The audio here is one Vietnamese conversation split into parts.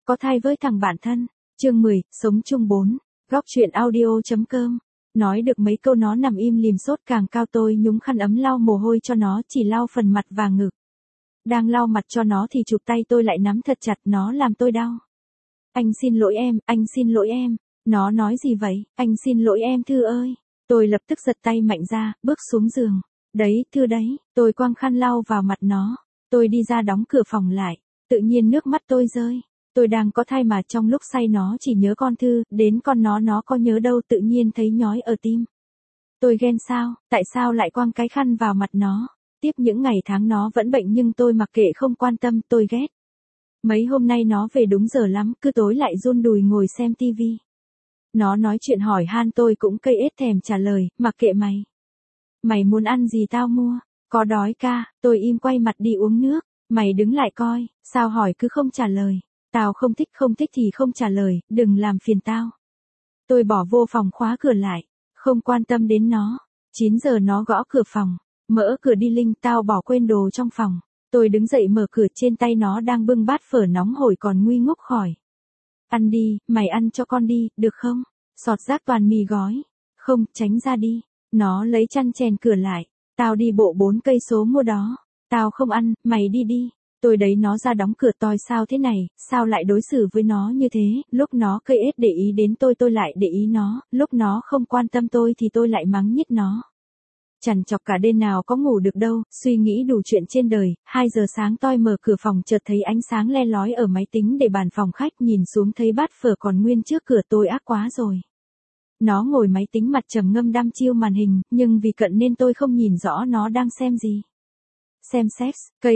Có thai với thằng bạn thân. Chương 10, sống chung 4. Góc chuyện audio.com. Nói được mấy câu nó nằm im lìm sốt càng cao, tôi nhúng khăn ấm lau mồ hôi cho nó, chỉ lau phần mặt và ngực. Đang lau mặt cho nó thì chụp tay tôi lại nắm thật chặt, nó làm tôi đau. Anh xin lỗi em, anh xin lỗi em. Nó nói gì vậy? Anh xin lỗi em Thư ơi. Tôi lập tức giật tay mạnh ra, bước xuống giường. Đấy, Thư đấy. Tôi quăng khăn lau vào mặt nó. Tôi đi ra đóng cửa phòng lại. Tự nhiên nước mắt tôi rơi. Tôi đang có thai mà trong lúc say nó chỉ nhớ con Thư, đến con nó có nhớ đâu, tự nhiên thấy nhói ở tim. Tôi ghen sao, tại sao lại quăng cái khăn vào mặt nó. Tiếp những ngày tháng nó vẫn bệnh nhưng tôi mặc kệ không quan tâm, tôi ghét. Mấy hôm nay nó về đúng giờ lắm, cứ tối lại run đùi ngồi xem tivi. Nó nói chuyện hỏi han tôi cũng cây ết thèm trả lời, mặc kệ mày. Mày muốn ăn gì tao mua, có đói ca, tôi im quay mặt đi uống nước. Mày đứng lại coi, sao hỏi cứ không trả lời. Tao không thích thì không trả lời, đừng làm phiền tao. Tôi bỏ vô phòng khóa cửa lại, không quan tâm đến nó. 9 giờ nó gõ cửa phòng, mở cửa đi Linh, tao bỏ quên đồ trong phòng. Tôi đứng dậy mở cửa, trên tay nó đang bưng bát phở nóng hổi còn nguy ngốc khỏi. Ăn đi, mày ăn cho con đi, được không? Sọt rác toàn mì gói. Không, tránh ra đi. Nó lấy chăn chèn cửa lại. Tao đi bộ 4 cây số mua đó. Tao không ăn, mày đi đi. Tôi đẩy nó ra đóng cửa, toi sao thế này, sao lại đối xử với nó như thế, lúc nó cây ết để ý đến tôi lại để ý nó, lúc nó không quan tâm tôi thì tôi lại mắng nhít nó. Chằn chọc cả đêm nào có ngủ được đâu, suy nghĩ đủ chuyện trên đời. 2 giờ sáng tôi mở cửa phòng chợt thấy ánh sáng le lói ở máy tính để bàn phòng khách, nhìn xuống thấy bát phở còn nguyên trước cửa, tôi ác quá rồi. Nó ngồi máy tính mặt trầm ngâm đăm chiêu màn hình, nhưng vì cận nên tôi không nhìn rõ nó đang xem gì. Xem sex,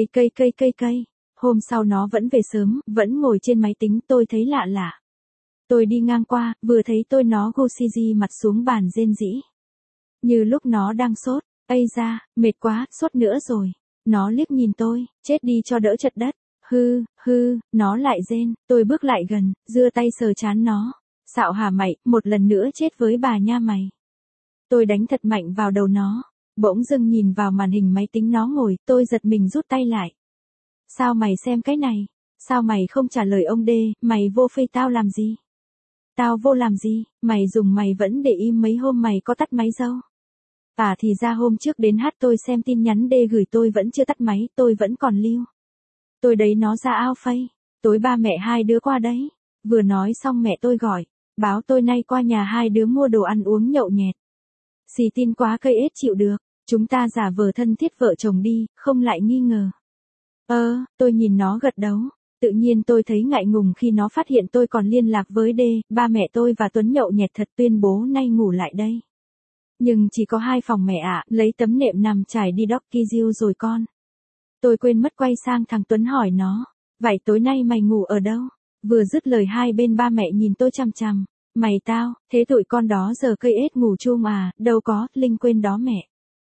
cây. Hôm sau nó vẫn về sớm, vẫn ngồi trên máy tính, tôi thấy lạ lạ. Tôi đi ngang qua, vừa thấy tôi nó Gosiji mặt xuống bàn rên rỉ. Như lúc nó đang sốt, ây da, mệt quá, sốt nữa rồi. Nó liếc nhìn tôi, chết đi cho đỡ chật đất. Hư, nó lại rên, tôi bước lại gần, giơ tay sờ trán nó. Xạo hả mày, một lần nữa chết với bà nha mày. Tôi đánh thật mạnh vào đầu nó. Bỗng dưng nhìn vào màn hình máy tính nó ngồi, tôi giật mình rút tay lại. Sao mày xem cái này? Sao mày không trả lời ông đê, mày vô Face tao làm gì? Tao vô làm gì, mày dùng mày vẫn để im mấy hôm mày có tắt máy đâu? Thì ra hôm trước đến hát tôi xem tin nhắn đê gửi tôi vẫn chưa tắt máy, tôi vẫn còn lưu. Tôi đấy nó ra ao Face, tối ba mẹ hai đứa qua đấy. Vừa nói xong mẹ tôi gọi, báo tôi nay qua nhà hai đứa mua đồ ăn uống nhậu nhẹt. Xì tin quá cây ết chịu được, chúng ta giả vờ thân thiết vợ chồng đi, không lại nghi ngờ. Tôi nhìn nó gật đầu, tự nhiên tôi thấy ngại ngùng khi nó phát hiện tôi còn liên lạc với đê, ba mẹ tôi và Tuấn nhậu nhẹt thật, tuyên bố nay ngủ lại đây. Nhưng chỉ có 2 phòng mẹ ạ, lấy tấm nệm nằm trải đi Dockizio rồi con. Tôi quên mất quay sang thằng Tuấn hỏi nó, vậy tối nay mày ngủ ở đâu? Vừa dứt lời hai bên ba mẹ nhìn tôi chằm chằm. Mày tao, thế tụi con đó giờ cây ết ngủ chung à, đâu có, Linh quên đó mẹ.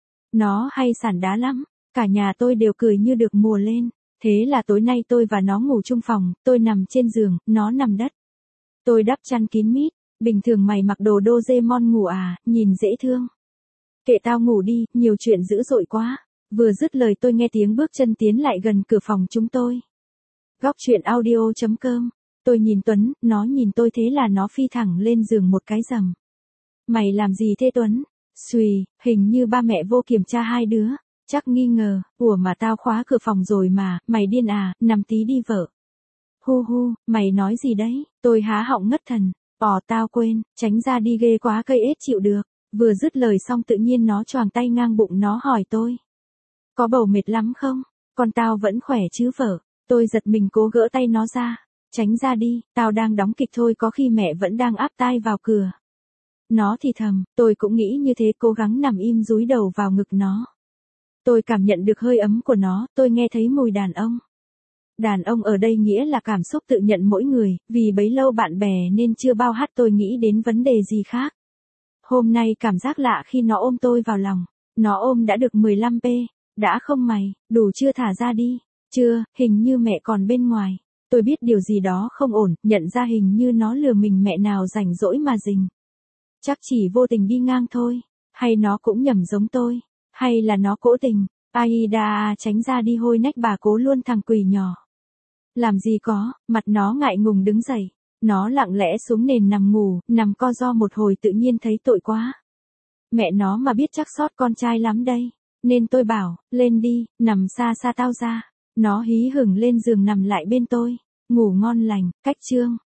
Nó hay sản đá lắm, cả nhà tôi đều cười như được mùa lên. Thế là tối nay tôi và nó ngủ chung phòng, tôi nằm trên giường, nó nằm đất. Tôi đắp chăn kín mít, bình thường mày mặc đồ Doraemon ngủ à, nhìn dễ thương. Kệ tao ngủ đi, nhiều chuyện dữ dội quá. Vừa dứt lời tôi nghe tiếng bước chân tiến lại gần cửa phòng chúng tôi. Góc chuyện audio.com. Tôi nhìn Tuấn, nó nhìn tôi, thế là nó phi thẳng lên giường một cái rầm. Mày làm gì thế Tuấn? Xùi, hình như ba mẹ vô kiểm tra hai đứa. Chắc nghi ngờ, ủa mà tao khóa cửa phòng rồi mà, mày điên à, nằm tí đi vợ. Hu, mày nói gì đấy? Tôi há họng ngất thần. Tao quên, tránh ra đi, ghê quá cây ết chịu được. Vừa dứt lời xong tự nhiên nó choàng tay ngang bụng, nó hỏi tôi. Có bầu mệt lắm không? Con tao vẫn khỏe chứ vợ. Tôi giật mình cố gỡ tay nó ra. Tránh ra đi, tao đang đóng kịch thôi, có khi mẹ vẫn đang áp tai vào cửa. Nó thì thầm, tôi cũng nghĩ như thế, cố gắng nằm im dúi đầu vào ngực nó. Tôi cảm nhận được hơi ấm của nó, tôi nghe thấy mùi đàn ông. Đàn ông ở đây nghĩa là cảm xúc tự nhận mỗi người, vì bấy lâu bạn bè nên chưa bao hát tôi nghĩ đến vấn đề gì khác. Hôm nay cảm giác lạ khi nó ôm tôi vào lòng. Nó ôm đã được 15p, đã không mày, đủ chưa, thả ra đi. Chưa, hình như mẹ còn bên ngoài. Tôi biết điều gì đó không ổn, nhận ra hình như nó lừa mình, mẹ nào rảnh rỗi mà rình. Chắc chỉ vô tình đi ngang thôi, hay nó cũng nhầm giống tôi, hay là nó cố tình. Aida, tránh ra đi, hôi nách bà cố luôn thằng quỷ nhỏ. Làm gì có, mặt nó ngại ngùng đứng dậy. Nó lặng lẽ xuống nền nằm ngủ, nằm co ro một hồi tự nhiên thấy tội quá. Mẹ nó mà biết chắc sót con trai lắm đây. Nên tôi bảo, lên đi, nằm xa xa tao ra. Nó hí hửng lên giường nằm lại bên tôi. Ngủ ngon lành, cách chương.